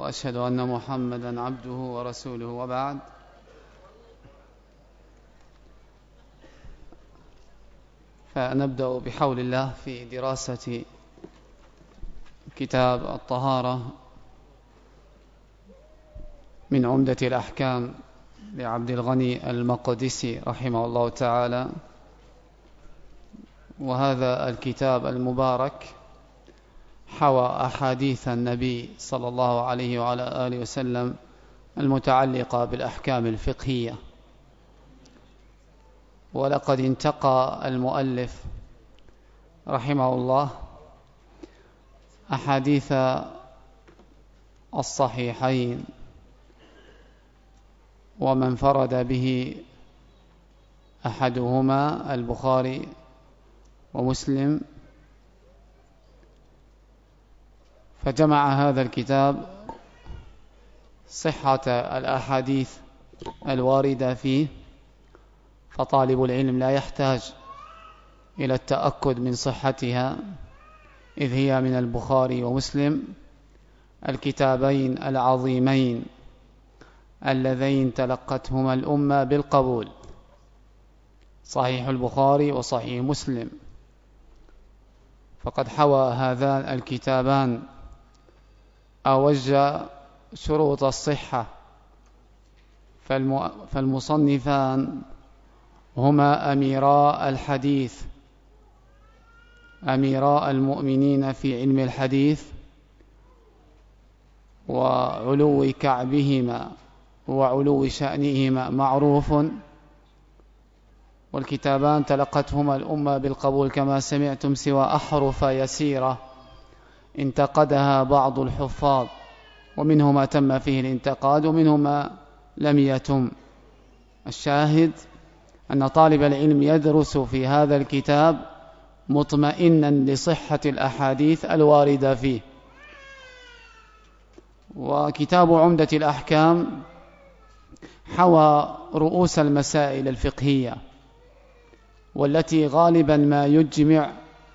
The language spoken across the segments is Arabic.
وأشهد أن محمدا عبده ورسوله، وبعد. فنبدأ بحول الله في دراسة كتاب الطهارة من عمدة الأحكام لعبد الغني المقدسي رحمه الله تعالى. وهذا الكتاب المبارك حوى أحاديث النبي صلى الله عليه وعلى آله وسلم المتعلقة بالأحكام الفقهية. ولقد انتقى المؤلف رحمه الله أحاديث الصحيحين ومن انفرد به أحدهما البخاري ومسلم، فجمع هذا الكتاب صحة الأحاديث الواردة فيه، فطالب العلم لا يحتاج إلى التأكد من صحتها، إذ هي من البخاري ومسلم، الكتابين العظيمين اللذين تلقتهما الأمة بالقبول، صحيح البخاري وصحيح مسلم. فقد حوى هذان الكتابان أوج شروط الصحة، فالمصنفان هما أميراء الحديث، أميراء المؤمنين في علم الحديث، وعلو كعبهما وعلو شأنهما معروف، والكتابان تلقتهما الأمة بالقبول كما سمعتم، سوى أحرف يسيرة انتقدها بعض الحفاظ، ومنه ما تم فيه الانتقاد ومنه ما لم يتم. الشاهد أن طالب العلم يدرس في هذا الكتاب مطمئنا لصحة الأحاديث الواردة فيه. وكتاب عمدة الأحكام حوى رؤوس المسائل الفقهية، والتي غالبا ما يجمع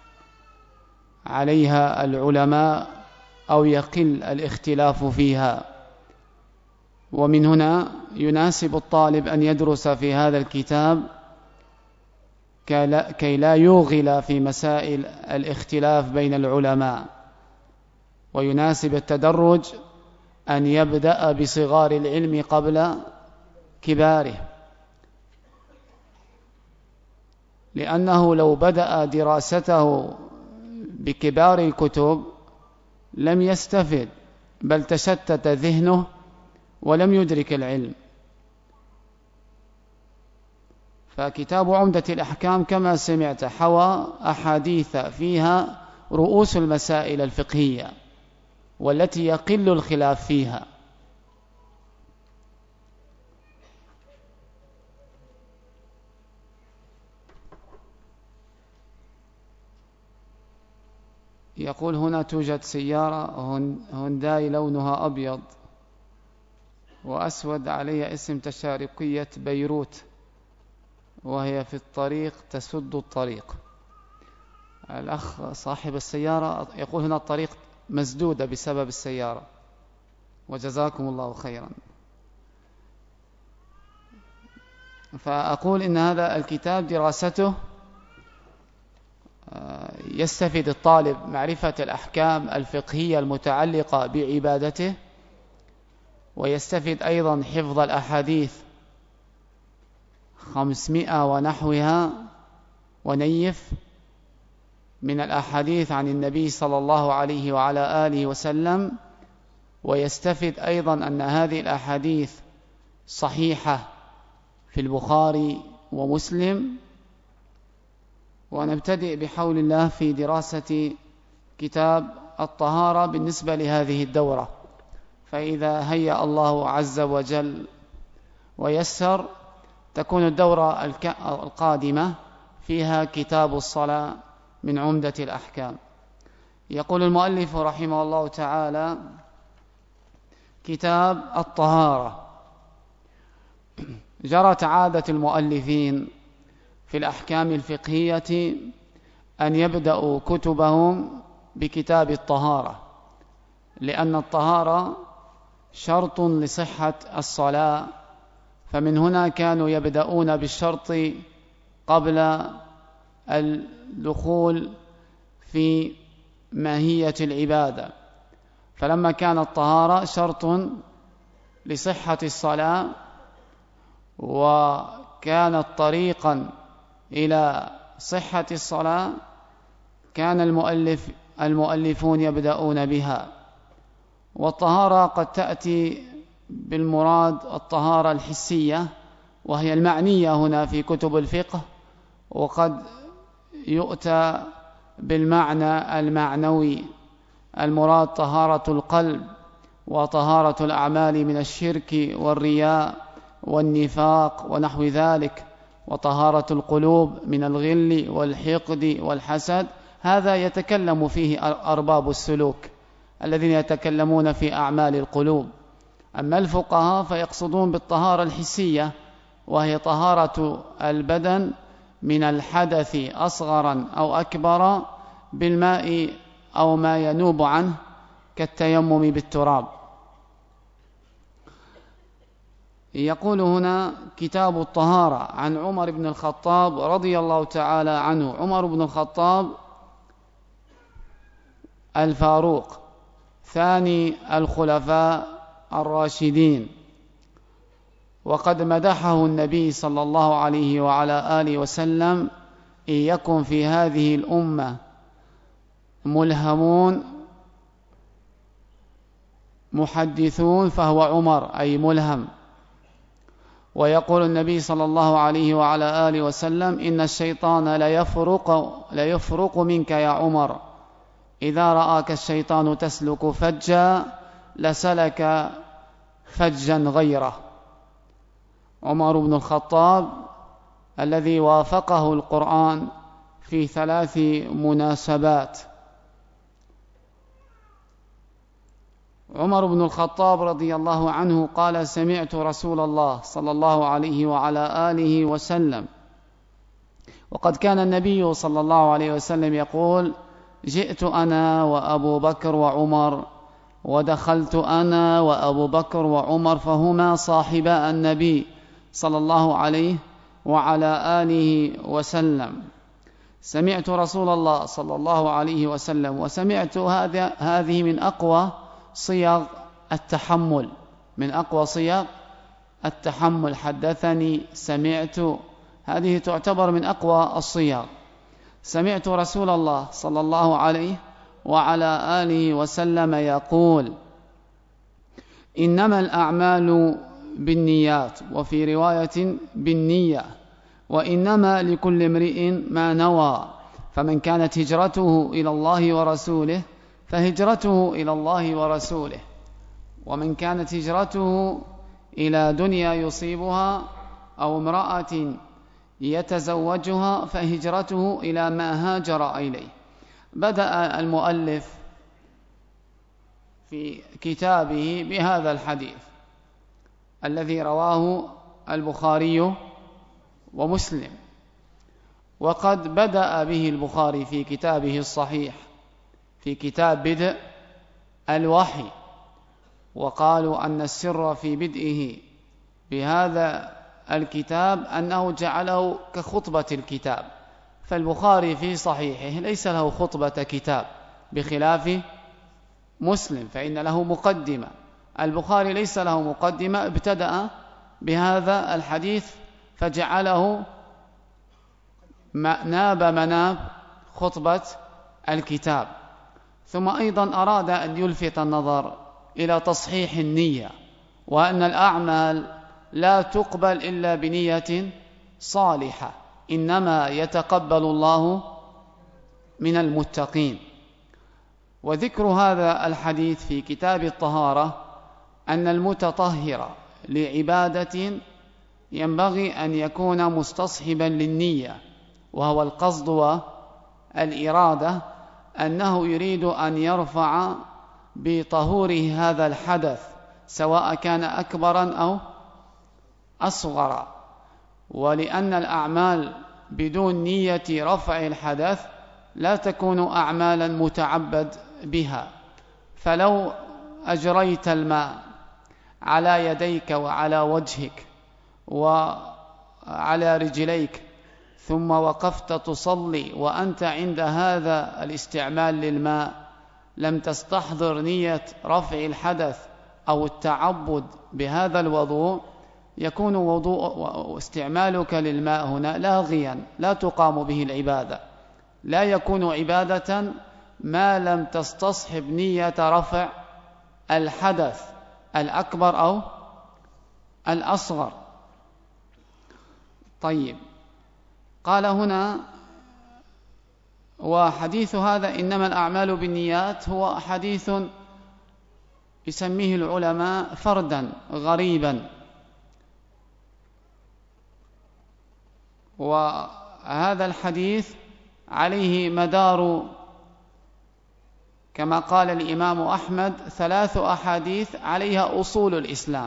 عليها العلماء أو يقل الاختلاف فيها. ومن هنا يناسب الطالب أن يدرس في هذا الكتاب كي لا يوغل في مسائل الاختلاف بين العلماء، ويناسب التدرج أن يبدأ بصغار العلم قبل كباره، لأنه لو بدأ دراسته بكبار الكتب لم يستفد، بل تشتت ذهنه ولم يدرك العلم. فكتاب عمدة الأحكام كما سمعت حوى أحاديث فيها رؤوس المسائل الفقهية والتي يقل الخلاف فيها. يقول: هنا توجد سيارة هونداي لونها أبيض وأسود عليها اسم تشارقية بيروت، وهي في الطريق تسد الطريق. الأخ صاحب السيارة يقول هنا الطريق مسدودة بسبب السيارة، وجزاكم الله خيرا. فأقول إن هذا الكتاب دراسته يستفيد الطالب معرفة الأحكام الفقهية المتعلقة بعبادته، ويستفيد أيضا حفظ الأحاديث 500 ونحوها ونيف من الأحاديث عن النبي صلى الله عليه وعلى آله وسلم، ويستفيد أيضا أن هذه الأحاديث صحيحة في البخاري ومسلم. ونبتدئ بحول الله في دراسة كتاب الطهارة بالنسبة لهذه الدورة، فإذا هيأ الله عز وجل ويسر تكون الدورة القادمة فيها كتاب الصلاة من عمدة الأحكام. يقول المؤلف رحمه الله تعالى: كتاب الطهارة. جرت عادة المؤلفين في الأحكام الفقهية أن يبدأوا كتبهم بكتاب الطهارة، لأن الطهارة شرط لصحة الصلاة، فمن هنا كانوا يبدأون بالشرط قبل الدخول في ماهية العبادة. فلما كانت الطهارة شرط لصحة الصلاة وكانت طريقا إلى صحة الصلاة، كان المؤلفون يبدأون بها. والطهارة قد تأتي بالمراد الطهارة الحسية، وهي المعنية هنا في كتب الفقه، وقد يؤتى بالمعنى المعنوي المراد طهارة القلب وطهارة الأعمال من الشرك والرياء والنفاق ونحو ذلك، وطهارة القلوب من الغل والحقد والحسد. هذا يتكلم فيه أرباب السلوك الذين يتكلمون في أعمال القلوب. أما الفقهاء فيقصدون بالطهارة الحسية، وهي طهارة البدن من الحدث أصغرا أو أكبر بالماء أو ما ينوب عنه كالتيمم بالتراب. يقول هنا كتاب الطهارة عن عمر بن الخطاب رضي الله تعالى عنه. عمر بن الخطاب الفاروق ثاني الخلفاء الراشدين، وقد مدحه النبي صلى الله عليه وعلى آله وسلم: إن يكن في هذه الأمة ملهمون محدثون فهو عمر، أي ملهم. ويقول النبي صلى الله عليه وعلى آله وسلم: إن الشيطان ليفرق منك يا عمر، إذا رآك الشيطان تسلك فجا لسلك فجا غيره. عمر بن الخطاب الذي وافقه القرآن في 3 مناسبات. عمر بن الخطاب رضي الله عنه قال: سمعت رسول الله صلى الله عليه وعلى آله وسلم، وقد كان النبي صلى الله عليه وسلم يقول: جئت أنا وأبو بكر وعمر، ودخلت أنا وأبو بكر وعمر، فهما صاحبا النبي صلى الله عليه وعلى آله وسلم. سمعت رسول الله صلى الله عليه وسلم، وسمعت هذه من أقوى صيغ التحمل، من أقوى صيغ التحمل. حدثني، سمعت، هذه تعتبر من أقوى الصيغ. سمعت رسول الله صلى الله عليه وعلى آله وسلم يقول: إنما الأعمال بالنيات، وفي رواية بالنية، وإنما لكل امرئ ما نوى، فمن كانت هجرته إلى الله ورسوله فهجرته إلى الله ورسوله، ومن كانت هجرته إلى دنيا يصيبها أو امرأة يتزوجها فهجرته إلى ما هاجر إليه. بدأ المؤلف في كتابه بهذا الحديث الذي رواه البخاري ومسلم، وقد بدأ به البخاري في كتابه الصحيح في كتاب بدء الوحي، وقالوا أن السر في بدئه بهذا الكتاب أنه جعله كخطبة الكتاب. فالبخاري في صحيحه ليس له خطبة كتاب بخلاف مسلم، فإن له مقدمة. البخاري ليس له مقدمة، ابتدأ بهذا الحديث فجعله ناب مناب خطبة الكتاب. ثم أيضا أراد أن يلفت النظر إلى تصحيح النية، وأن الأعمال لا تقبل إلا بنية صالحة، إنما يتقبل الله من المتقين. وذكر هذا الحديث في كتاب الطهارة أن المتطهر لعبادة ينبغي أن يكون مستصحبا للنية، وهو القصد والإرادة، أنه يريد أن يرفع بطهوره هذا الحدث سواء كان أكبرا أو أصغر. ولأن الأعمال بدون نية رفع الحدث لا تكون أعمالا متعبد بها. فلو أجريت الماء على يديك وعلى وجهك وعلى رجليك، ثم وقفت تصلي وأنت عند هذا الاستعمال للماء لم تستحضر نية رفع الحدث أو التعبد بهذا الوضوء، يكون وضوء استعمالك للماء هنا لاغيا، لا تقام به العبادة، لا يكون عبادة ما لم تستصحب نية رفع الحدث الأكبر أو الأصغر. طيب، قال هنا: وحديث هذا إنما الأعمال بالنيات هو حديث يسميه العلماء فردا غريبا، وهذا الحديث عليه مدار كما قال الإمام أحمد 3 أحاديث عليها أصول الإسلام،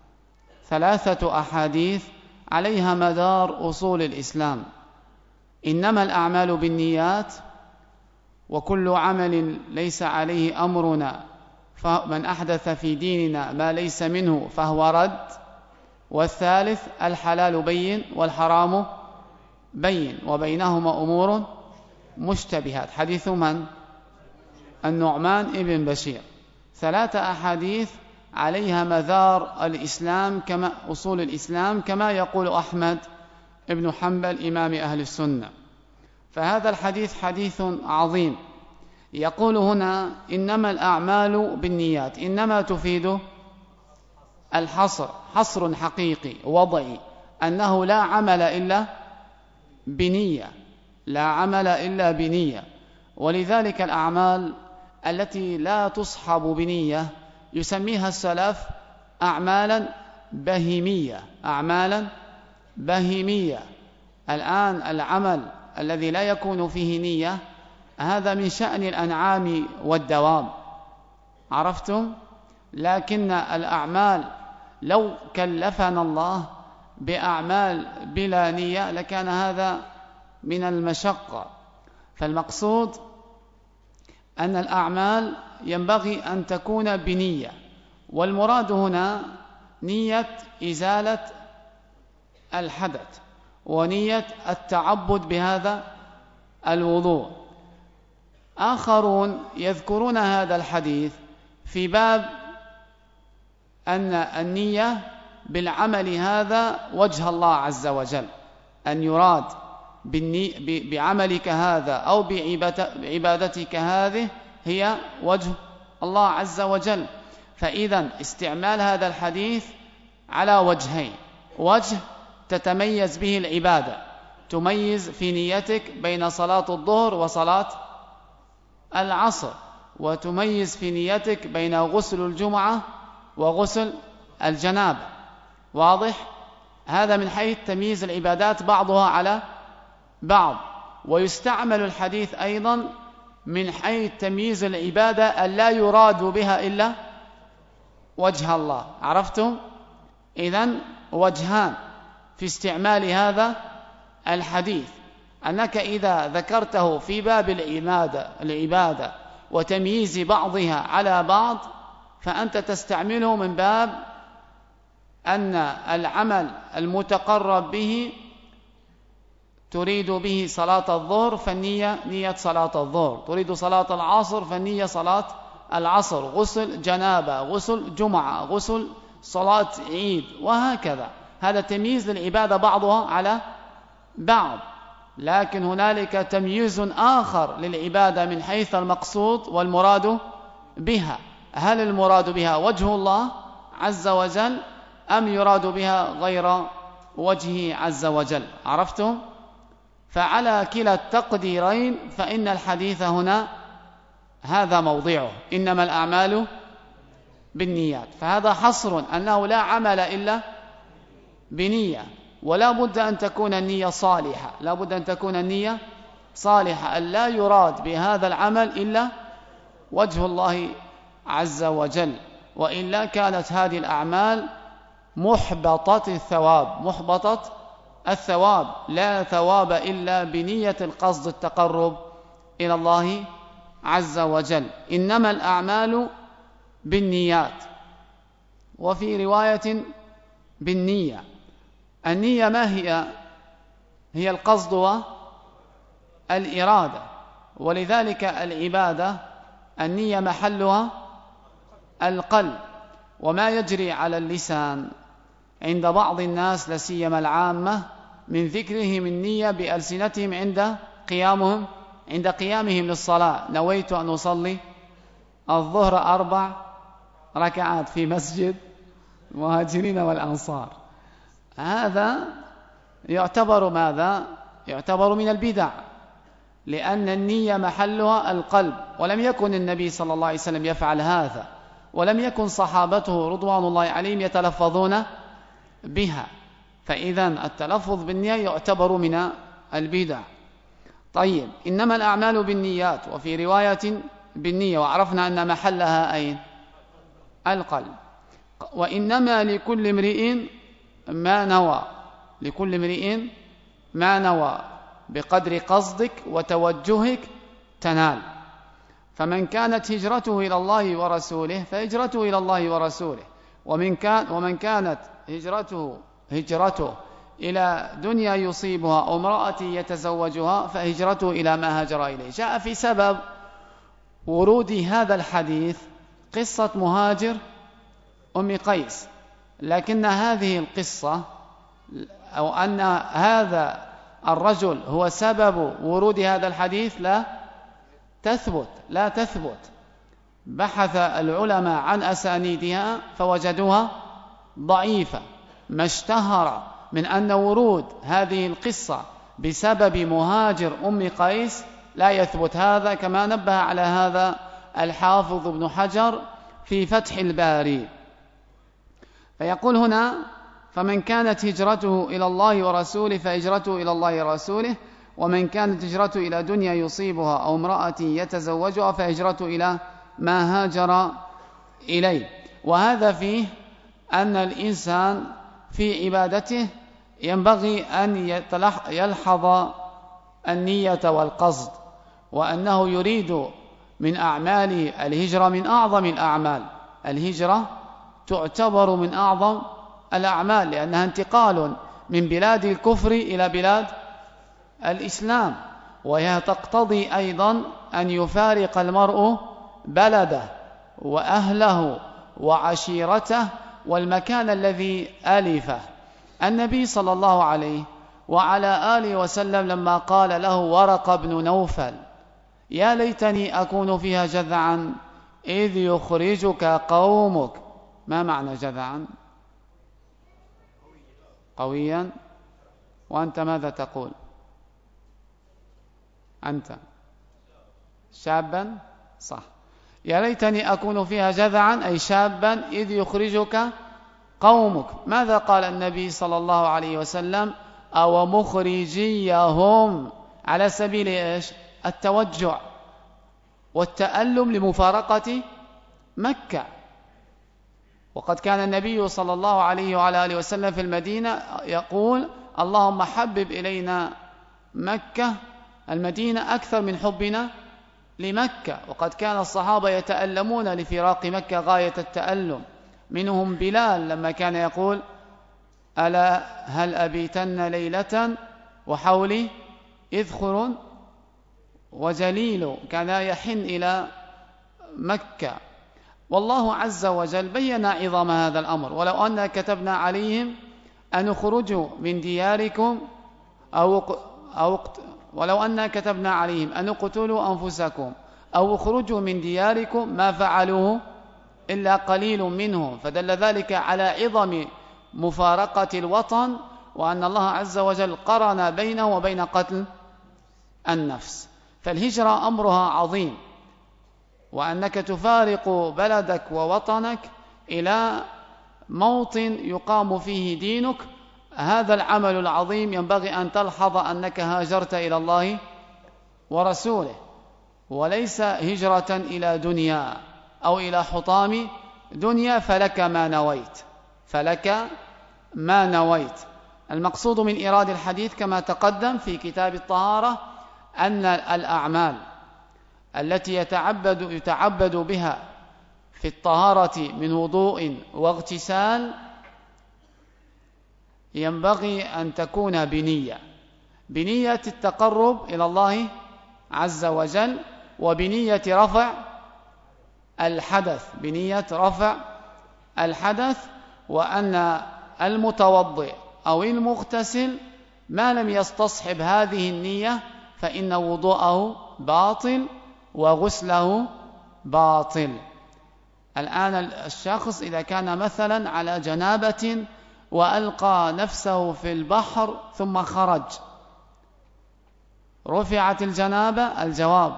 3 أحاديث عليها مدار أصول الإسلام: إنما الأعمال بالنيات، وكل عمل ليس عليه أمرنا فمن أحدث في ديننا ما ليس منه فهو رد، والثالث الحلال بين والحرام بين وبينهما أمور مشتبهات. حديث من؟ النعمان ابن بشير. 3 أحاديث عليها مدار الإسلام كما أصول الإسلام كما يقول أحمد ابن حنبل إمام أهل السنة. فهذا الحديث حديث عظيم. يقول هنا: إنما الأعمال بالنيات، إنما تفيد الحصر، حصر حقيقي وضعي، أنه لا عمل إلا بنية، لا عمل إلا بنية. ولذلك الأعمال التي لا تصحب بنية يسميها السلف أعمالا بهيمية، أعمالا بهيمية. الآن العمل الذي لا يكون فيه نية هذا من شأن الأنعام والدواب، عرفتم؟ لكن الأعمال لو كلفنا الله بأعمال بلا نية لكان هذا من المشقة. فالمقصود أن الأعمال ينبغي أن تكون بنية، والمراد هنا نية إزالة الحدث ونية التعبد بهذا الوضوء. آخرون يذكرون هذا الحديث في باب أن النية بالعمل هذا وجه الله عز وجل، أن يراد بعملك هذا أو بعبادتك هذه هي وجه الله عز وجل. فإذا استعمال هذا الحديث على وجهين: وجه تتميز به العبادة، تميز في نيتك بين صلاة الظهر وصلاة العصر، وتميز في نيتك بين غسل الجمعة وغسل الجنابة، واضح؟ هذا من حيث تمييز العبادات بعضها على بعض. ويستعمل الحديث أيضا من حيث تمييز العبادة ألا يراد بها إلا وجه الله، عرفتم؟ إذن وجهان في استعمال هذا الحديث، أنك إذا ذكرته في باب العبادة وتمييز بعضها على بعض فأنت تستعمله من باب أن العمل المتقرب به تريد به صلاة الظهر فالنية نية صلاة الظهر، تريد صلاة العصر فالنية صلاة العصر، غسل جنابة، غسل جمعة، غسل صلاة عيد، وهكذا. هذا تمييز للعبادة بعضها على بعض. لكن هنالك تمييز آخر للعبادة من حيث المقصود والمراد بها. هل المراد بها وجه الله عز وجل أم يراد بها غير وجهه عز وجل؟ عرفتم؟ فعلى كلا التقديرين فإن الحديث هنا هذا موضعه: إنما الأعمال بالنيات. فهذا حصر أنه لا عمل إلا بنية، ولا بد أن تكون النية صالحة، لا بد أن تكون النية صالحة، أن لا يراد بهذا العمل إلا وجه الله عز وجل، وإلا كانت هذه الأعمال محبطة الثواب، لا ثواب إلا بنية القصد التقرب إلى الله عز وجل. إنما الأعمال بالنيات. وفي رواية بالنية. النية ما هي؟ هي القصد والإرادة، ولذلك العبادة النية محلها القلب. وما يجري على اللسان عند بعض الناس لا سيما العامة من ذكرهم النية بألسنتهم عند قيامهم للصلاة: نويت أن أصلي الظهر 4 ركعات في مسجد المهاجرين والأنصار. هذا يعتبر ماذا؟ يعتبر من البدع، لأن النية محلها القلب، ولم يكن النبي صلى الله عليه وسلم يفعل هذا، ولم يكن صحابته رضوان الله عليهم يتلفظون بها، فإذا التلفظ بالنية يعتبر من البدع. طيب، إنما الأعمال بالنيات، وفي رواية بالنية، وعرفنا أن محلها أين؟ القلب. وإنما لكل امرئ ما نوى، لكل امرئ ما نوى، بقدر قصدك وتوجهك تنال. فمن كانت هجرته إلى الله ورسوله فهجرته إلى الله ورسوله، ومن كانت هجرته إلى دنيا يصيبها أو امرأة يتزوجها فهجرته إلى ما هاجر إليه. جاء في سبب ورود هذا الحديث قصة مهاجر أم قيس، لكن هذه القصة أو أن هذا الرجل هو سبب ورود هذا الحديث لا تثبت. بحث العلماء عن أسانيدها فوجدوها ضعيفة. ما اشتهر من أن ورود هذه القصة بسبب مهاجر أم قيس لا يثبت، هذا كما نبه على هذا الحافظ ابن حجر في فتح الباري. فيقول هنا: فمن كانت هجرته إلى الله ورسوله فهجرته إلى الله ورسوله، ومن كانت هجرته إلى دنيا يصيبها أو امرأة يتزوجها فهجرته إلى ما هاجر إليه. وهذا فيه أن الإنسان في عبادته ينبغي أن يلحظ النية والقصد، وأنه يريد من أعماله الهجرة من أعظم الأعمال. الهجرة تعتبر من أعظم الأعمال، لأنها انتقال من بلاد الكفر إلى بلاد الإسلام، وهي تقتضي أيضا أن يفارق المرء بلده وأهله وعشيرته والمكان الذي آلفه. النبي صلى الله عليه وعلى آله وسلم لما قال له ورقة بن نوفل: يا ليتني أكون فيها جذعا إذ يخرجك قومك. ما معنى جذعا؟ قويا. وأنت ماذا تقول؟ أنت شابا، صح. يا ليتني أكون فيها جذعا أي شابا إذ يخرجك قومك. ماذا قال النبي صلى الله عليه وسلم؟ أو مخرجيهم، على سبيل إيش؟ التوجع والتألم لمفارقة مكة. وقد كان النبي صلى الله عليه وعلى آله وسلم في المدينة يقول: اللهم حبب إلينا المدينة أكثر من حبنا لمكة. وقد كان الصحابة يتألمون لفراق مكة غاية التألم، منهم بلال لما كان يقول: ألا هل أبيتن ليلة وحولي إذخر وجليل، كان يحن إلى مكة. والله عز وجل بين عظم هذا الأمر: ولو أن كتبنا عليهم أن اخرجوا من دياركم ولو أن كتبنا عليهم أن اقتلوا أنفسكم أو اخرجوا من دياركم ما فعلوه إلا قليل منهم. فدل ذلك على عظم مفارقة الوطن، وأن الله عز وجل قرن بينه وبين قتل النفس. فالهجرة أمرها عظيم، وأنك تفارق بلدك ووطنك إلى موطن يقام فيه دينك، هذا العمل العظيم ينبغي أن تلحظ أنك هاجرت إلى الله ورسوله، وليس هجرة إلى دنيا أو إلى حطام دنيا فلك ما نويت. المقصود من إيراد الحديث كما تقدم في كتاب الطهارة أن الأعمال التي يتعبد بها في الطهارة من وضوء واغتسال ينبغي أن تكون بنية التقرب إلى الله عز وجل، وبنية رفع الحدث، وأن المتوضئ أو المغتسل ما لم يستصحب هذه النية فإن وضوءه باطل وغسله باطل. الآن الشخص إذا كان مثلا على جنابة وألقى نفسه في البحر ثم خرج، رفعت الجنابة؟ الجواب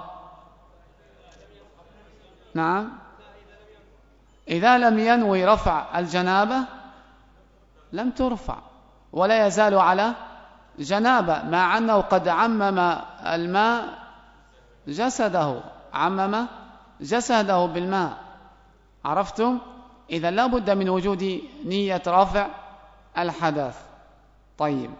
نعم. إذا لم ينوي رفع الجنابة لم ترفع ولا يزال على جنابة، مع أنه قد عمم الماء جسده بالماء. عرفتم؟ إذا لا بد من وجود نية رفع الحدث. طيب،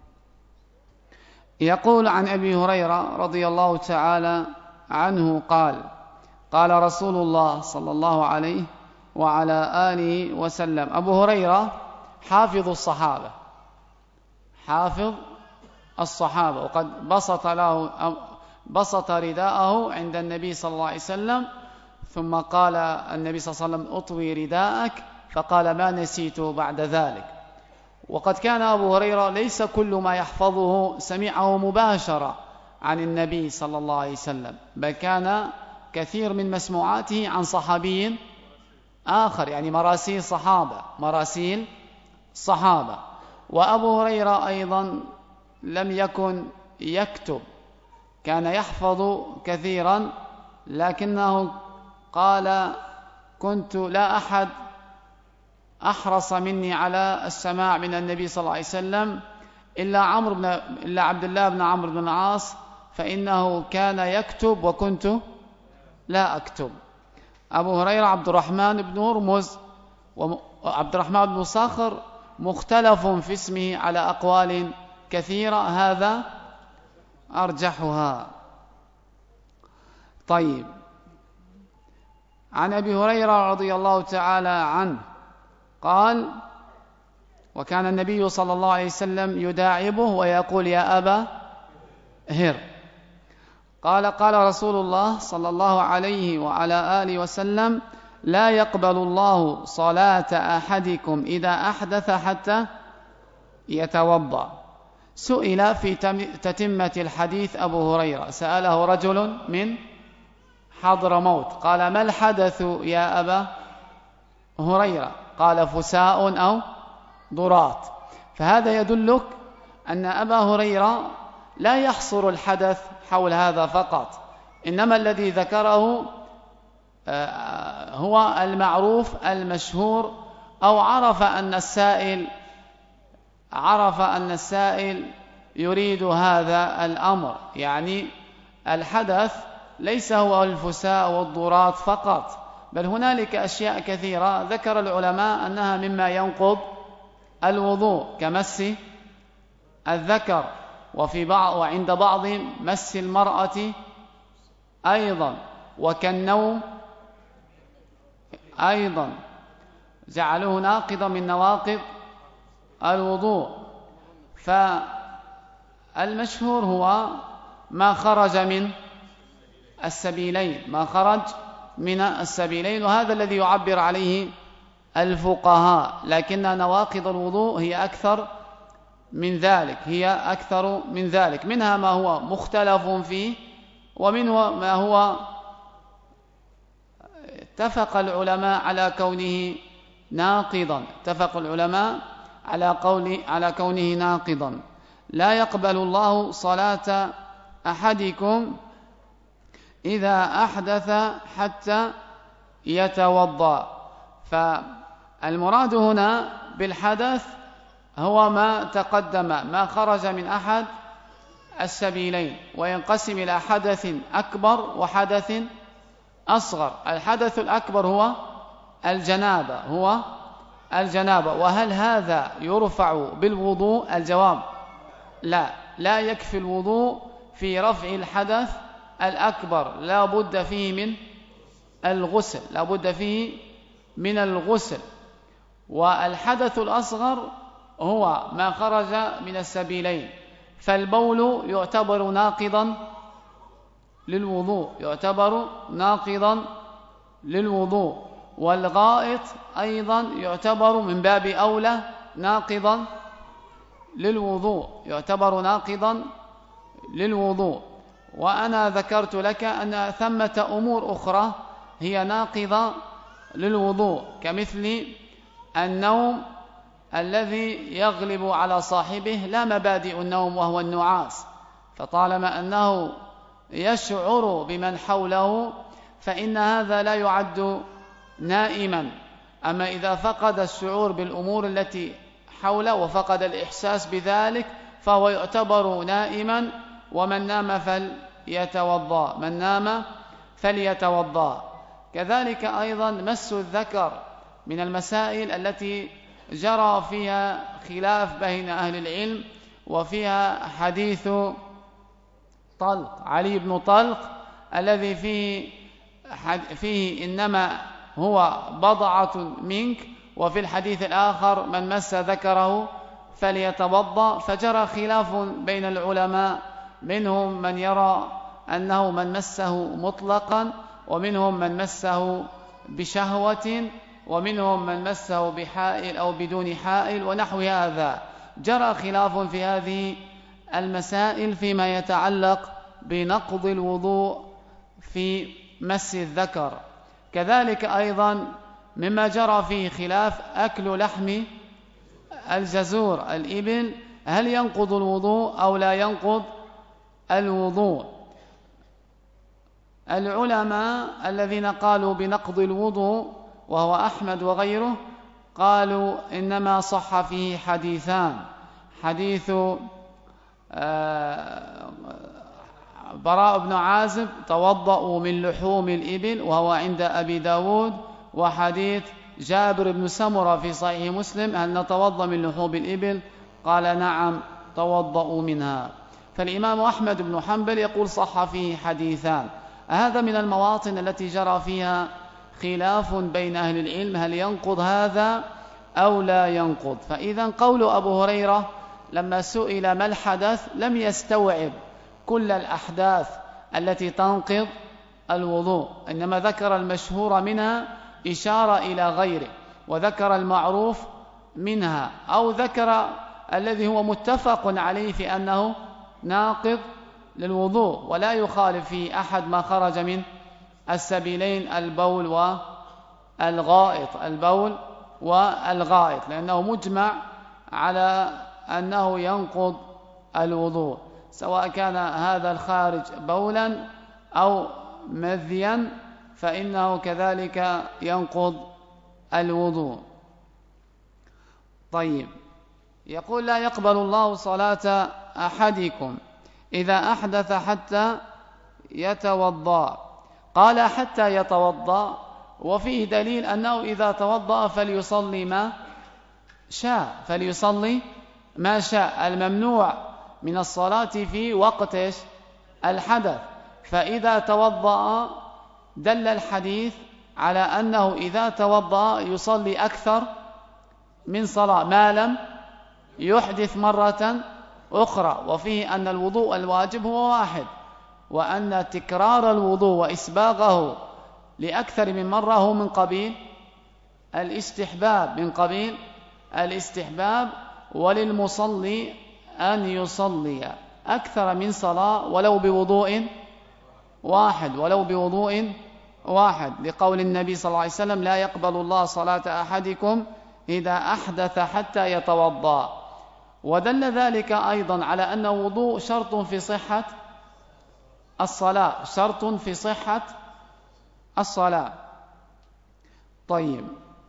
يقول عن أبي هريرة رضي الله تعالى عنه قال رسول الله صلى الله عليه وعلى آله وسلم. أبو هريرة حافظ الصحابة، وقد بسط رداءه عند النبي صلى الله عليه وسلم، ثم قال النبي صلى الله عليه وسلم اطوي رداءك، فقال ما نسيت بعد ذلك. وقد كان أبو هريرة ليس كل ما يحفظه سمعه مباشرة عن النبي صلى الله عليه وسلم، بل كان كثير من مسموعاته عن صحابي آخر، يعني مراسيل صحابة. وأبو هريرة أيضا لم يكن يكتب، كان يحفظ كثيرا، لكنه قال كنت لا أحد أحرص مني على السماع من النبي صلى الله عليه وسلم إلا عبد الله بن عمرو بن العاص، فإنه كان يكتب وكنت لا أكتب. أبو هريرة عبد الرحمن بن هرمز وعبد الرحمن بن صخر مختلف في اسمه على أقوال كثيرة، هذا أرجحها. طيب، عن أبي هريرة رضي الله تعالى عنه قال وكان النبي صلى الله عليه وسلم يداعبه ويقول يا أبا هر. قال رسول الله صلى الله عليه وعلى آله وسلم لا يقبل الله صلاة أحدكم إذا أحدث حتى يتوضأ. سئل في تتمة الحديث أبو هريرة، سأله رجل من حضرموت قال ما الحدث يا أبا هريرة؟ قال فساء أو ضراط. فهذا يدلك أن أبا هريرة لا يحصر الحدث حول هذا فقط، إنما الذي ذكره هو المعروف المشهور، أو عرف أن السائل يريد هذا الأمر، يعني الحدث ليس هو الفساء والضراط فقط، بل هنالك أشياء كثيرة ذكر العلماء أنها مما ينقض الوضوء، كمس الذكر، وعند بعض مس المرأة أيضا، وكالنوم أيضا، جعلوه ناقضا من نواقض الوضوء. فالمشهور هو ما خرج من السبيلين، وهذا الذي يعبر عليه الفقهاء، لكن نواقض الوضوء هي أكثر من ذلك، منها ما هو مختلف فيه، ومنه ما هو اتفق العلماء على كونه ناقضا. لا يقبل الله صلاة أحدكم إذا أحدث حتى يتوضأ. فالمراد هنا بالحدث هو ما تقدم، ما خرج من أحد السبيلين، وينقسم إلى حدث أكبر وحدث أصغر. الحدث الأكبر هو الجنابة. وهل هذا يرفع بالوضوء؟ الجواب لا يكفي الوضوء في رفع الحدث الأكبر، لا بد فيه من الغسل، لا بد فيه من الغسل. والحدث الأصغر هو ما خرج من السبيلين، فالبول يعتبر ناقضا للوضوء، يعتبر ناقضا للوضوء، والغائط أيضا يعتبر من باب أولى ناقضا للوضوء، يعتبر ناقضا للوضوء. وأنا ذكرت لك أن ثمة أمور أخرى هي ناقضة للوضوء، كمثل النوم الذي يغلب على صاحبه لا مبادئ النوم وهو النعاس، فطالما أنه يشعر بمن حوله فإن هذا لا يعد نائما. أما إذا فقد الشعور بالأمور التي حوله وفقد الإحساس بذلك فهو يعتبر نائما. ومن نام فليتوضأ، من نام فليتوضأ. كذلك أيضا مس الذكر من المسائل التي جرى فيها خلاف بين أهل العلم، وفيها حديث طلق، علي بن طلق، الذي فيه إنما هو بضعة منك، وفي الحديث الآخر من مس ذكره فليتوضأ. فجرى خلاف بين العلماء، منهم من يرى أنه من مسه مطلقا، ومنهم من مسه بشهوة، ومنهم من مسه بحائل أو بدون حائل ونحو هذا. جرى خلاف في هذه المسائل فيما يتعلق بنقض الوضوء في مس الذكر. كذلك أيضا مما جرى فيه خلاف أكل لحم الجزور الإبل، هل ينقض الوضوء أو لا ينقض الوضوء؟ العلماء الذين قالوا بنقض الوضوء وهو أحمد وغيره قالوا إنما صح فيه حديثان: حديث براء بن عازب توضأوا من لحوم الإبل وهو عند أبي داود، وحديث جابر بن سمرة في صحيح مسلم: هل نتوضأ من لحوم الإبل؟ قال نعم توضأوا منها. فالإمام أحمد بن حنبل يقول صح فيه حديثان. هذا من المواطن التي جرى فيها خلاف بين أهل العلم، هل ينقض هذا أو لا ينقض؟ فإذا قول أبو هريرة لما سئل ما الحدث لم يستوعب كل الأحداث التي تنقض الوضوء، إنما ذكر المشهور منها إشارة إلى غيره، وذكر المعروف منها، أو ذكر الذي هو متفق عليه في أنه ناقض للوضوء ولا يخالف في أحد ما خرج من السبيلين: البول والغائط، البول والغائط، لأنه مجمع على أنه ينقض الوضوء، سواء كان هذا الخارج بولا أو مذيا فإنه كذلك ينقض الوضوء. طيب، يقول: لا يقبل الله صلاة أحدكم إذا أحدث حتى يتوضأ. قال حتى يتوضأ، وفيه دليل أنه إذا توضأ فليصلي ما شاء، فليصلي ما شاء. الممنوع من الصلاة في وقت الحدث، فإذا توضأ دل الحديث على أنه إذا توضأ يصلي أكثر من صلاة ما لم يحدث مرة أخرى. وفيه أن الوضوء الواجب هو واحد، وأن تكرار الوضوء وإسباغه لأكثر من مرة هو من قبيل الاستحباب، من قبيل الاستحباب. وللمصلي أن يصلي أكثر من صلاة ولو بوضوء واحد، ولو بوضوء واحد، لقول النبي صلى الله عليه وسلم: لا يقبل الله صلاة أحدكم إذا أحدث حتى يتوضأ. ودل ذلك أيضا على أن الوضوء شرط في صحة الصلاة، شرط في صحة الصلاة. طيب،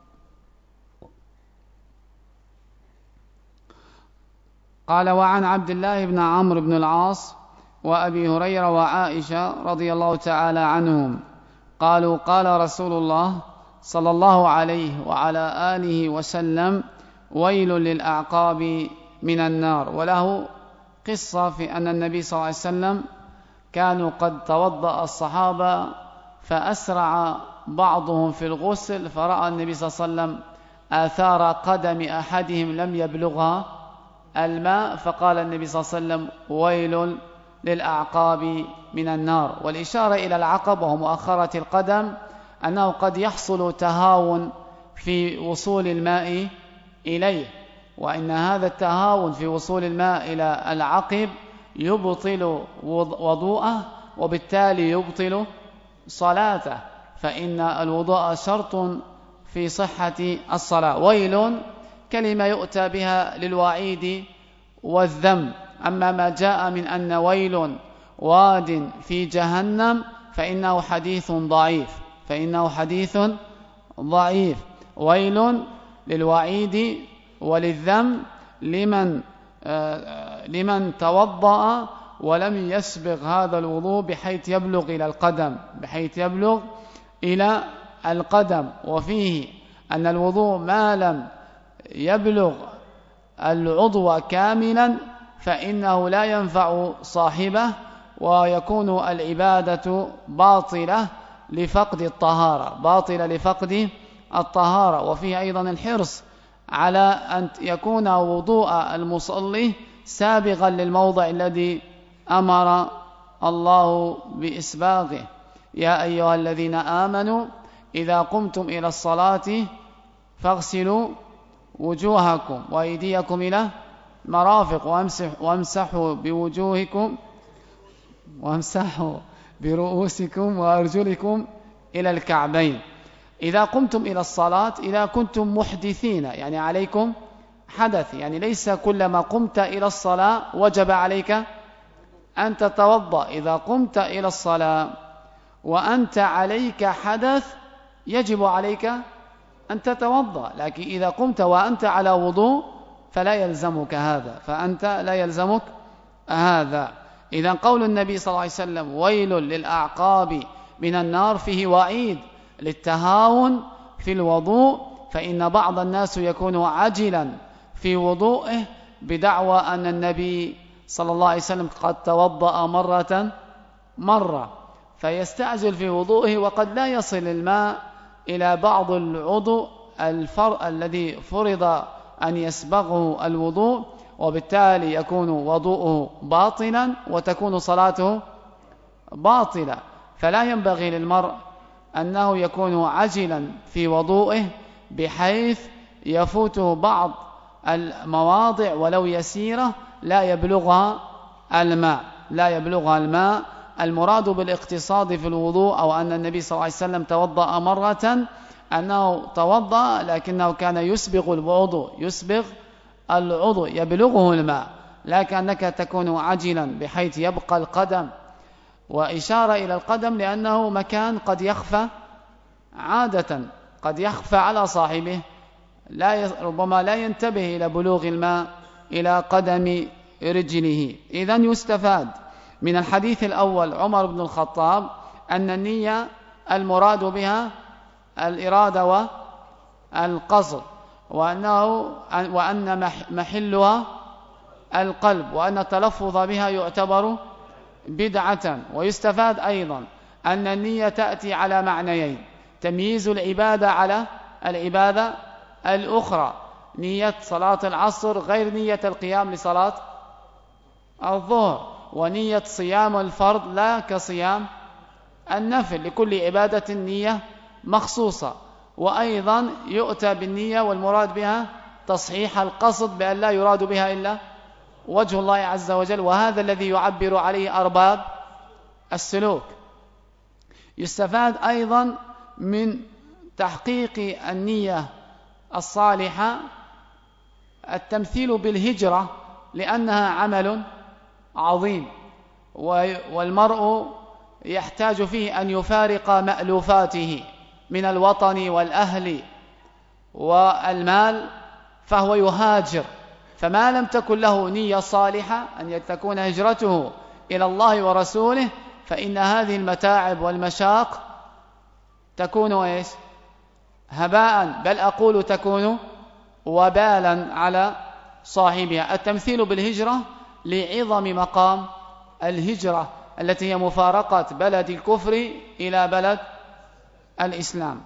قال: وعن عبد الله بن عمرو بن العاص وأبي هريرة وعائشة رضي الله تعالى عنهم قالوا: قال رسول الله صلى الله عليه وعلى آله وسلم: ويل للأعقاب من النار. وله قصة في أن النبي صلى الله عليه وسلم كانوا قد توضأ الصحابة فأسرع بعضهم في الغسل فرأى النبي صلى الله عليه وسلم آثار قدم أحدهم لم يبلغها الماء، فقال النبي صلى الله عليه وسلم ويل للأعقاب من النار. والإشارة إلى العقب وهو مؤخرة القدم أنه قد يحصل تهاون في وصول الماء إليه، وإن هذا التهاون في وصول الماء إلى العقب يبطل وضوءه وبالتالي يبطل صلاته، فإن الوضوء شرط في صحة الصلاة. ويل كلمة يؤتى بها للوعيد والذم، أما ما جاء من أن ويل واد في جهنم فإنه حديث ضعيف. ويل للوعيد وللذم لمن توضأ ولم يسبغ هذا الوضوء بحيث يبلغ إلى القدم. وفيه أن الوضوء ما لم يبلغ العضو كاملا فإنه لا ينفع صاحبه، ويكون العبادة باطلة لفقد الطهارة. وفيه أيضا الحرص على أن يكون وضوء المصلي سابغا للموضع الذي أمر الله بإسباغه. يا أيها الذين آمنوا إذا قمتم إلى الصلاة فاغسلوا وجوهكم وأيديكم إلى المرافق وامسحوا برؤوسكم وأرجلكم إلى الكعبين. إذا قمتم إلى الصلاة إذا كنتم محدثين يعني عليكم حدث، يعني ليس كلما قمت إلى الصلاة وجب عليك أن تتوضأ. إذا قمت إلى الصلاة وأنت عليك حدث يجب عليك أن تتوضأ، لكن إذا قمت وأنت على وضوء فلا يلزمك هذا. إذا قول النبي صلى الله عليه وسلم ويل للأعقاب من النار فيه وعيد للتهاون في الوضوء، فإن بعض الناس يكون عاجلا في وضوءه بدعوى أن النبي صلى الله عليه وسلم قد توضأ مرة فيستعجل في وضوءه وقد لا يصل الماء إلى بعض العضو الذي فرض أن يسبغه الوضوء، وبالتالي يكون وضوءه باطلا وتكون صلاته باطلة. فلا ينبغي للمرء أنه يكون عجلا في وضوءه بحيث يفوته بعض المواضع ولو يسيرة لا يبلغها الماء. المراد بالاقتصاد في الوضوء أو أن النبي صلى الله عليه وسلم توضأ مرة أنه توضأ لكنه كان يسبغ العضو يبلغه الماء، لكنك تكون عجلا بحيث يبقى القدم، وإشارة إلى القدم لأنه مكان قد يخفى عادة، قد يخفى على صاحبه ربما لا ينتبه إلى بلوغ الماء إلى قدم رجله. إذن يستفاد من الحديث الأول عمر بن الخطاب أن النية المراد بها الإرادة والقصد، وأن محلها القلب، وأن التلفظ بها يعتبر بدعة. ويستفاد أيضا أن النية تأتي على معنيين: تمييز العبادة على العبادة الأخرى، نية صلاة العصر غير نية القيام لصلاة الظهر، ونية صيام الفرض لا كصيام النفل، لكل عبادة نية مخصوصة. وأيضا يؤتى بالنية والمراد بها تصحيح القصد بأن لا يراد بها إلا وجه الله عز وجل، وهذا الذي يعبر عليه أرباب السلوك. يستفاد أيضا من تحقيق النية الصالحة التمثيل بالهجرة، لأنها عمل عظيم، والمرء يحتاج فيه أن يفارق مألوفاته من الوطن والأهل والمال، فهو يهاجر. فما لم تكن له نية صالحة أن تكون هجرته إلى الله ورسوله، فإن هذه المتاعب والمشاق تكون هباء، بل أقول تكون وبالا على صاحبها. التمثيل بالهجرة لعظم مقام الهجرة التي هي مفارقة بلد الكفر إلى بلد الإسلام.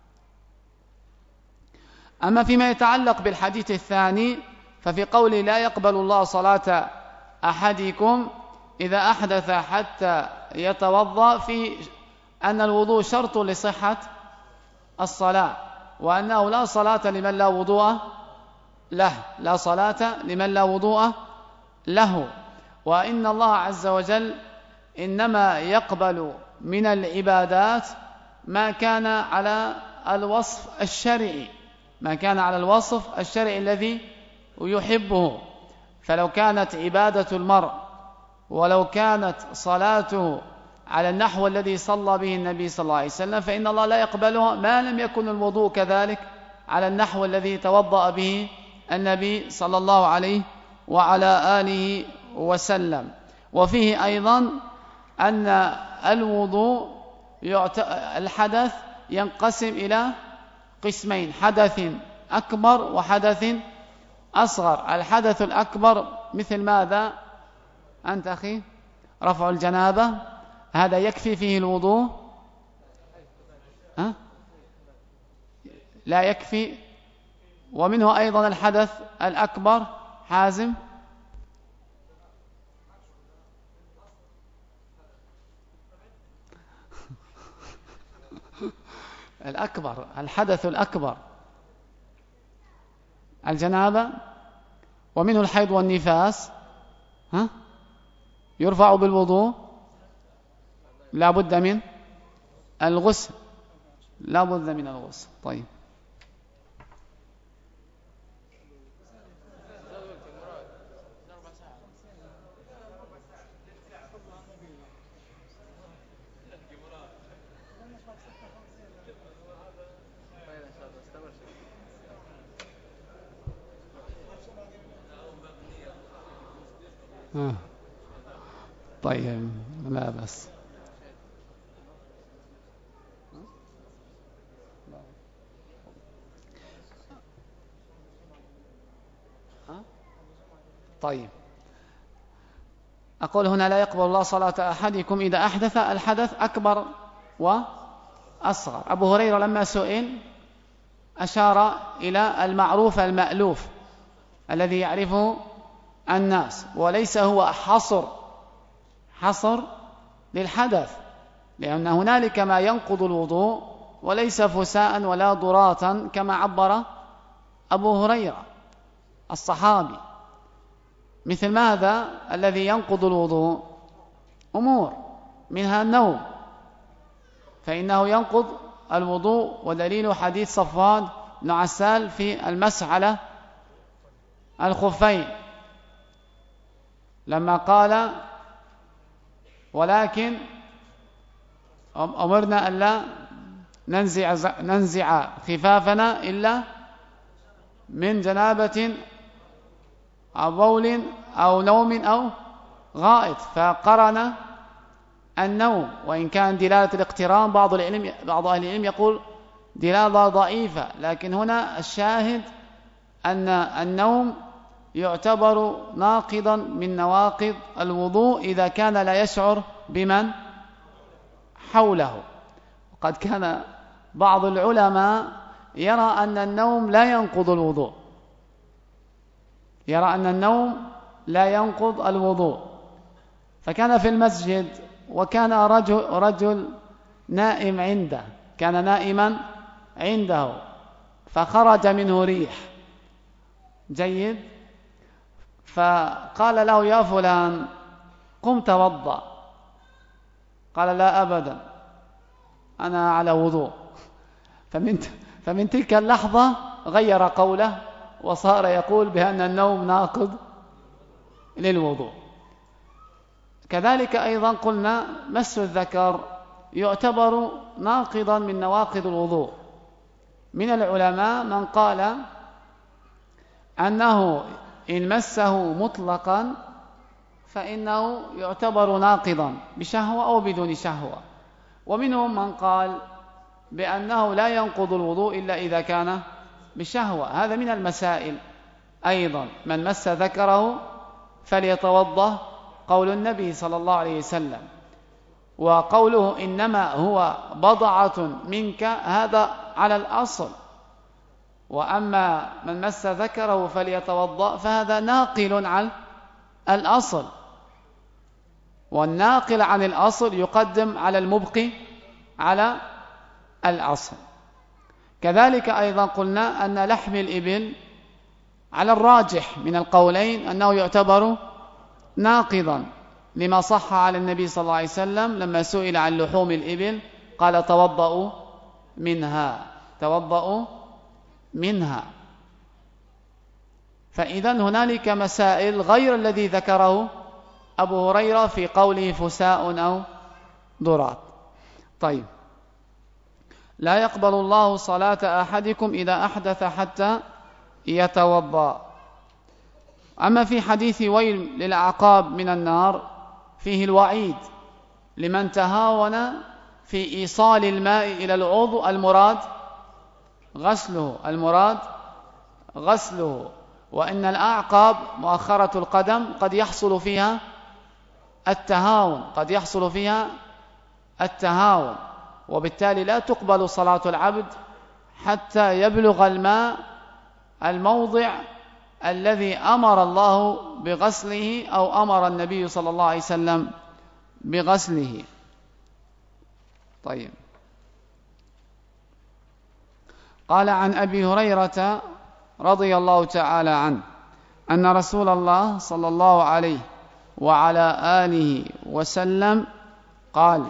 أما فيما يتعلق بالحديث الثاني ففي قوله لا يقبل الله صلاة أحدكم إذا أحدث حتى يتوضأ، في أن الوضوء شرط لصحة الصلاة، وأنه لا صلاة لمن لا وضوء له، لا صلاة لمن لا وضوء له. وإن الله عز وجل إنما يقبل من العبادات ما كان على الوصف الشرعي، ما كان على الوصف الشرعي الذي يحبه. فلو كانت عبادة المرء ولو كانت صلاته على النحو الذي صلى به النبي صلى الله عليه وسلم فإن الله لا يقبلها ما لم يكن الوضوء كذلك على النحو الذي توضأ به النبي صلى الله عليه وعلى آله وسلم. وفيه أيضا أن الوضوء الحدث ينقسم إلى قسمين: حدث أكبر وحدث أصغر. الحدث الأكبر مثل ماذا أنت أخي؟ رفع الجنابة، هذا يكفي فيه الوضوء؟ لا يكفي. ومنه أيضا الحدث الأكبر حازم. الأكبر، الحدث الأكبر الجنابة. ومنه الحيض والنفاس، يرفع بالوضوء، لا بد من الغسل، لا بد من الغسل. طيب، طيب لا بس. طيب، أقول هنا لا يقبل الله صلاة أحدكم إذا أحدث، الحدث أكبر وأصغر. أبو هريرة لما سئل أشار إلى المعروف المألوف الذي يعرفه الناس، وليس هو حصر للحدث، لأن هنالك ما ينقض الوضوء وليس فساء ولا ضراطا كما عبر أبو هريرة الصحابي. مثل ماذا الذي ينقض الوضوء؟ أمور منها النوم، فإنه ينقض الوضوء، ودليل حديث صفوان بن عسال في المسح على الخفين لما قال ولكن أمرنا أن لا ننزع خفافنا إلا من جنابة أو بول أو نوم أو غائط، فقرن النوم، وإن كان دلالة الاقتران بعض أهل العلم يقول دلالة ضعيفة، لكن هنا الشاهد أن النوم يعتبر ناقضا من نواقض الوضوء إذا كان لا يشعر بمن حوله. وقد كان بعض العلماء يرى أن النوم لا ينقض الوضوء، يرى أن النوم لا ينقض الوضوء. فكان في المسجد وكان رجل نائم عنده، كان نائما عنده، فخرج منه ريح جيد، فقال له يا فلان قم توضأ، قال لا أبدا أنا على وضوء. فمن تلك اللحظة غير قوله وصار يقول بأن النوم ناقض للوضوء. كذلك أيضا قلنا مس الذكر يعتبر ناقضا من نواقض الوضوء. من العلماء من قال أنه إن مسه مطلقا فإنه يعتبر ناقضا بشهوة أو بدون شهوة، ومنهم من قال بأنه لا ينقض الوضوء إلا إذا كان بشهوة. هذا من المسائل أيضا، من مس ذكره فليتوضأ، قول النبي صلى الله عليه وسلم. وقوله إنما هو بضعة منك هذا على الأصل، وأما من مس ذكره فليتوضأ فهذا ناقل عن الأصل، والناقل عن الأصل يقدم على المبقي على الأصل. كذلك أيضا قلنا أن لحم الإبل على الراجح من القولين أنه يعتبر ناقضا، لما صح على النبي صلى الله عليه وسلم لما سئل عن لحوم الإبل قال توضأوا منها. فإذا هنالك مسائل غير الذي ذكره أبو هريرة في قوله فساء أو ضرات. طيب، لا يقبل الله صلاة أحدكم إذا أحدث حتى يتوضأ. أما في حديث ويل للأعقاب من النار فيه الوعيد لمن تهاون في إيصال الماء إلى العضو المراد غسله، وإن الأعقاب مؤخرة القدم قد يحصل فيها التهاون، وبالتالي لا تقبل صلاة العبد حتى يبلغ الماء الموضع الذي أمر الله بغسله أو أمر النبي صلى الله عليه وسلم بغسله. طيب، قال عن أبي هريرة رضي الله تعالى عنه أن رسول الله صلى الله عليه وعلى آله وسلم قال: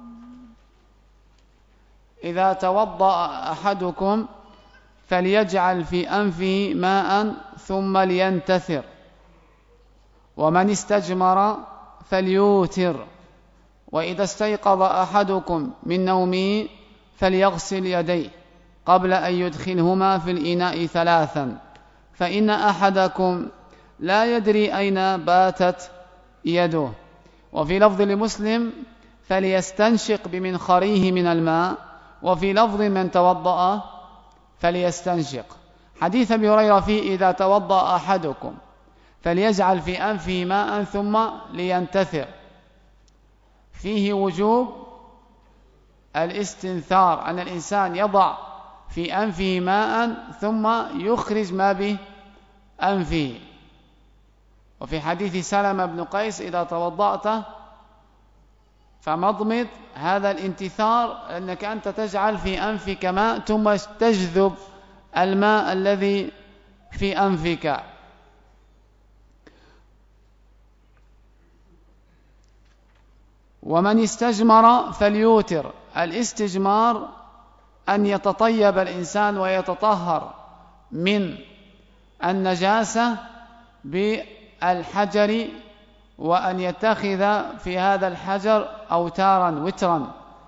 إذا توضأ أحدكم فليجعل في أنفه ماء ثم لينتثر، ومن استجمر فليوتر، وإذا استيقظ أحدكم من نومه فليغسل يديه قبل أن يدخلهما في الإناء 3، فإن أحدكم لا يدري أين باتت يده. وفي لفظ لمسلم: فليستنشق بمنخريه من الماء، وفي لفظ: من توضأ فليستنشق. حديث أبي هريرة فيه إذا توضأ أحدكم فليجعل في أنفه ماء ثم لينتثر، فيه وجوب الاستنثار، أن الإنسان يضع في أنفه ماء ثم يخرج ما بأنفه. وفي حديث سلمة بن قيس: إذا توضأت فمضمض، هذا الانتثار أنك أنت تجعل في أنفك ماء ثم تجذب الماء الذي في أنفك. ومن استجمر فليوتر. الاستجمار أن يتطيب الإنسان ويتطهر من النجاسة بالحجر، وأن يتخذ في هذا الحجر أوتارا وترا،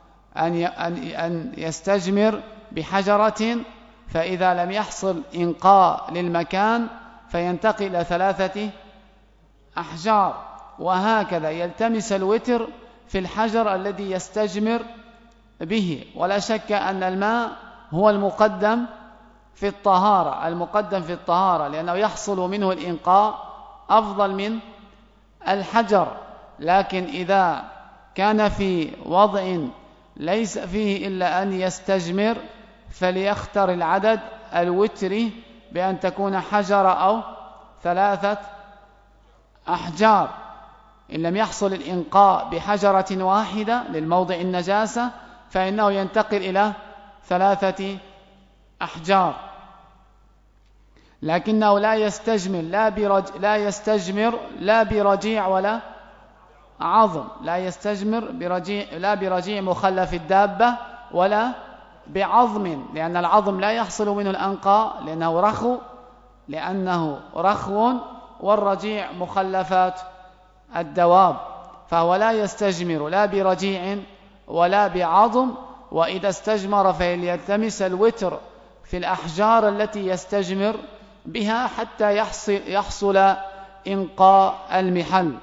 أن يستجمر بحجرة، فإذا لم يحصل إنقاء للمكان فينتقل إلى 3 أحجار، وهكذا يلتمس الوتر في الحجر الذي يستجمر به. ولا شك أن الماء هو المقدم في الطهارة، لأنه يحصل منه الإنقاء أفضل من الحجر. لكن إذا كان في وضع ليس فيه إلا أن يستجمر فليختر العدد الوتري بأن تكون حجر أو 3 أحجار. إن لم يحصل الإنقاء بحجرة واحدة للموضع النجاسة فإنه ينتقل إلى 3 أحجار. لكنه لا يستجمر لا برجيع ولا عظم، لا يستجمر لا برجيع مخلف الدابة ولا بعظم، لأن العظم لا يحصل منه الأنقاء لأنه رخو، والرجيع مخلفات الدواب، فهو لا يستجمر لا برجيع ولا بعظم. وإذا استجمر فليلتمس الوتر في الأحجار التي يستجمر بها حتى يحصل إنقاء المحل.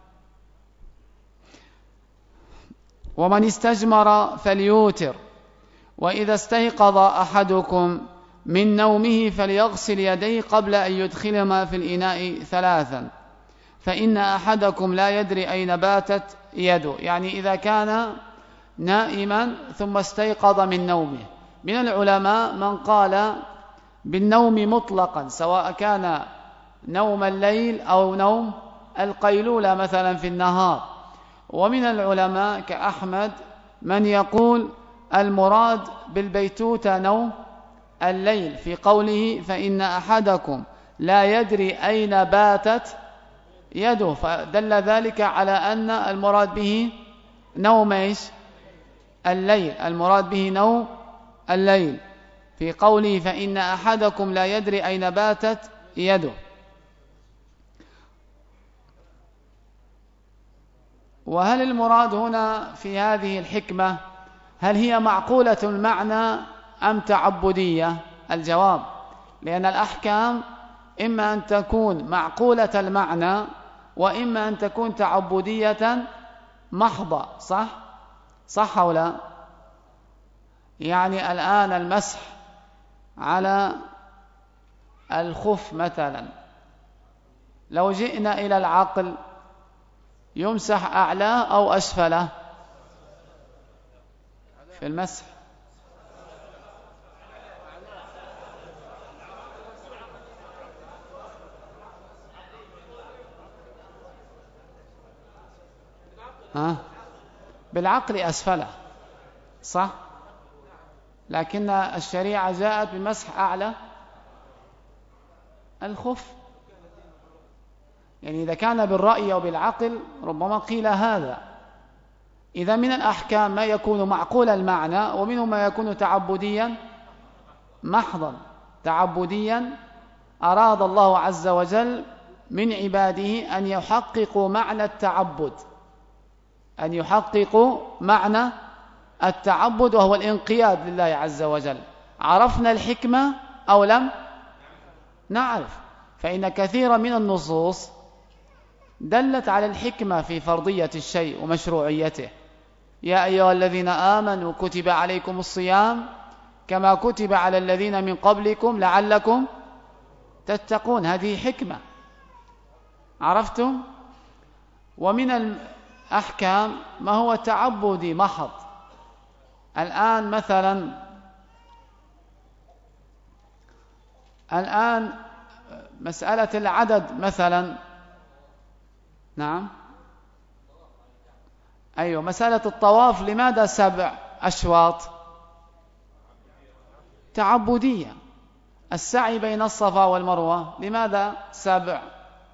ومن استجمر فليوتر، وإذا استيقظ أحدكم من نومه فليغسل يديه قبل أن يدخلهما في الإناء 3، فإن أحدكم لا يدري أين باتت يده، يعني إذا كان نائما ثم استيقظ من نومه. من العلماء من قال بالنوم مطلقا، سواء كان نوم الليل أو نوم القيلولة مثلا في النهار. ومن العلماء كأحمد من يقول المراد بالبيتوتة نوم الليل، في قوله فإن أحدكم لا يدري أين باتت يده، فدل ذلك على أن المراد به نوم الليل، المراد به نوم الليل في قوله فإن أحدكم لا يدري أين باتت يده. وهل المراد هنا في هذه الحكمة هل هي معقولة المعنى أم تعبدية؟ الجواب لأن الأحكام إما أن تكون معقولة المعنى وإما أن تكون تعبدية محضة. صح أو لا؟ يعني الآن المسح على الخف مثلا، لو جئنا إلى العقل يمسح أعلاه أو أسفله في المسح؟ بالعقل أسفله، صح؟ لكن الشريعة جاءت بمسح أعلى الخف، يعني إذا كان بالرأي أو بالعقل ربما قيل هذا. إذا من الأحكام ما يكون معقول المعنى ومنه ما يكون تعبديا محضا. تعبديا أراد الله عز وجل من عباده أن يحققوا معنى التعبد، أن يحققوا معنى التعبد وهو الانقياد لله عز وجل. عرفنا الحكمة أو لم نعرف؟ فإن كثيرا من النصوص دلت على الحكمة في فرضية الشيء ومشروعيته. يا أيها الذين آمنوا كتب عليكم الصيام كما كتب على الذين من قبلكم لعلكم تتقون، هذه حكمة. عرفتم؟ ومن الأحكام ما هو تعبدي محض. الآن مثلا مسألة العدد مثلا، نعم أيوة، مسألة الطواف لماذا 7 أشواط؟ تعبدية. السعي بين الصفا والمروة لماذا 7؟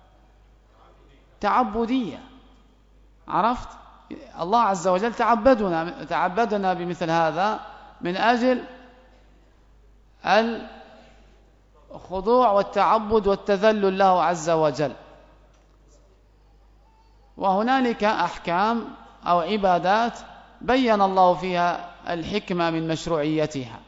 تعبدية. عرفت؟ الله عز وجل تعبدنا بمثل هذا من أجل الخضوع والتعبد والتذلل له عز وجل. وهنالك أحكام أو عبادات بين الله فيها الحكمة من مشروعيتها.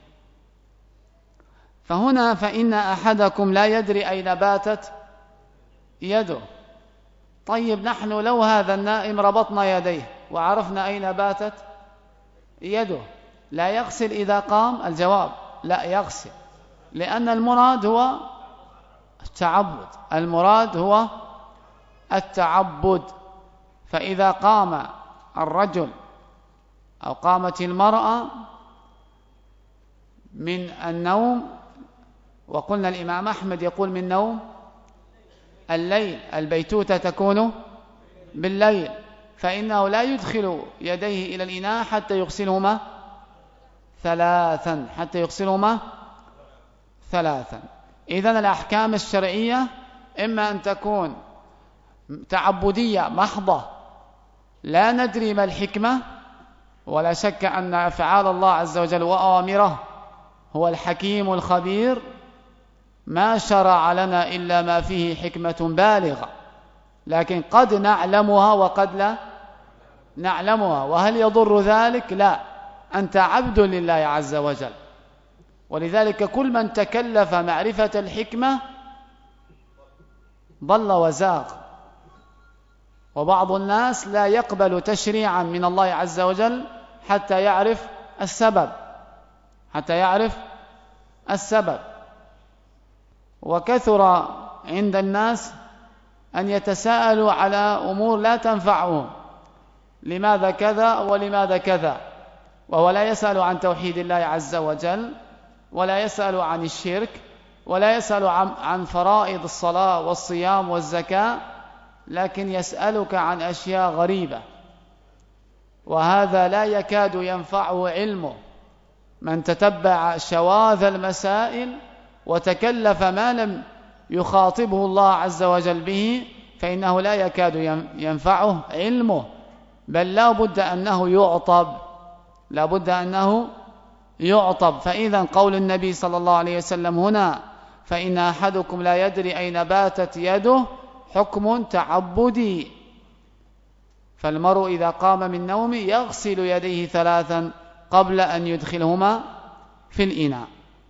فهنا فإن أحدكم لا يدري أين باتت يده. طيب نحن لو هذا النائم ربطنا يديه وعرفنا أين باتت يده، لا يغسل إذا قام؟ الجواب لا يغسل، لأن المراد هو التعبد، المراد هو التعبد. فإذا قام الرجل أو قامت المرأة من النوم، وقلنا الإمام أحمد يقول من نوم الليل، البيتوتة تكون بالليل، فإنه لا يدخل يديه إلى الإناء حتى يغسلهما 3. إذن الأحكام الشرعية إما أن تكون تعبدية محضة لا ندري ما الحكمة، ولا شك أن أفعال الله عز وجل وأوامره هو الحكيم الخبير، ما شرع لنا إلا ما فيه حكمة بالغة، لكن قد نعلمها وقد لا نعلمها. وهل يضر ذلك؟ لا، أنت عبد لله عز وجل. ولذلك كل من تكلف معرفة الحكمة ضل وزاغ. وبعض الناس لا يقبل تشريعا من الله عز وجل حتى يعرف السبب. وكثر عند الناس أن يتساءلوا على أمور لا تنفعهم، لماذا كذا ولماذا كذا، وهو لا يسأل عن توحيد الله عز وجل، ولا يسأل عن الشرك، ولا يسأل عن فرائض الصلاة والصيام والزكاة، لكن يسألك عن أشياء غريبة، وهذا لا يكاد ينفعه علمه. من تتبع شواذ المسائل وتكلف ما لم يخاطبه الله عز وجل به فإنه لا يكاد ينفعه علمه، بل لا بد أنه يعطب، لا بد أنه يعطب. فإذا قول النبي صلى الله عليه وسلم هنا فإن أحدكم لا يدري أين باتت يده حكم تعبدي، فالمرء إذا قام من نومه يغسل يديه 3 قبل أن يدخلهما في الإناء.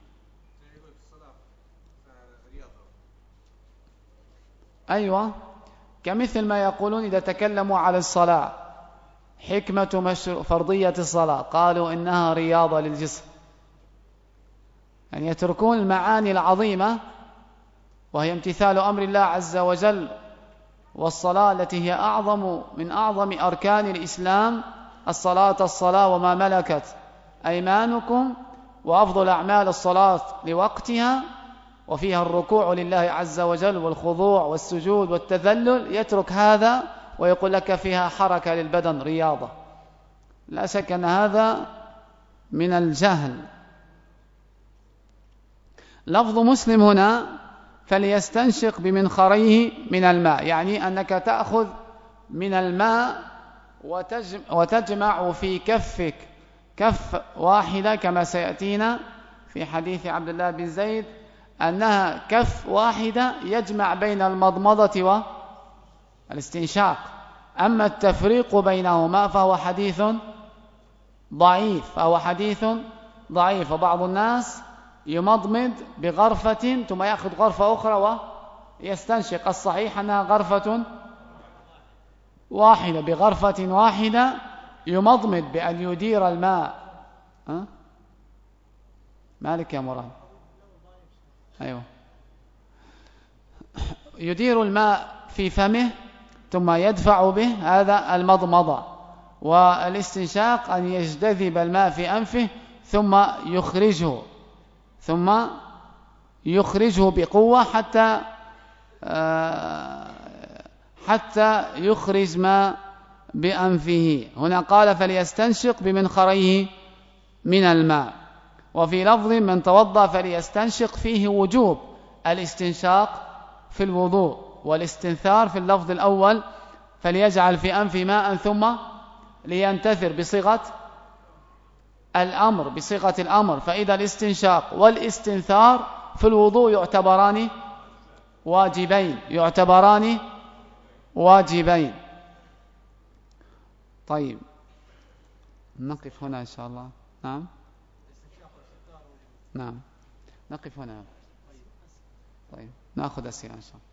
أيوة، كمثل ما يقولون إذا تكلموا على الصلاة حكمة فرضية الصلاة قالوا إنها رياضة للجسم، يعني يتركون المعاني العظيمة وهي امتثال أمر الله عز وجل، والصلاة التي هي أعظم من أعظم أركان الإسلام، الصلاة وما ملكت أيمانكم، وأفضل أعمال الصلاة لوقتها وفيها الركوع لله عز وجل والخضوع والسجود والتذلل، يترك هذا ويقول لك فيها حركة للبدن رياضة. لا شك أن هذا من الجهل. لفظ مسلم هنا فليستنشق بمنخريه من الماء، يعني أنك تأخذ من الماء وتجمع في كفك كف واحدة، كما سيأتينا في حديث عبد الله بن زيد أنها كف واحدة يجمع بين المضمضة والاستنشاق. أما التفريق بينهما فهو حديث ضعيف، وبعض الناس يمضمض بغرفة ثم يأخذ غرفة أخرى ويستنشق. الصحيح أنها غرفة واحدة، بغرفة واحدة يمضمض بأن يدير الماء. مالك يا مراد؟ أيوة، يدير الماء في فمه ثم يدفع به، هذا المضمضة. والاستنشاق أن يجتذب الماء في أنفه ثم يخرجه بقوة حتى يخرج ما بأنفه. هنا قال فليستنشق بمنخريه من الماء. وفي لفظ من توضأ فليستنشق فيه وجوب الاستنشاق في الوضوء، والاستنثار في اللفظ الأول فليجعل في أنفه ماء ثم لينتثر بصيغة الأمر. فإذا الاستنشاق والاستنثار في الوضوء يعتبران واجبين. طيب، نقف هنا إن شاء الله. نعم، نقف هنا. طيب، نأخذ أسئلة إن شاء الله.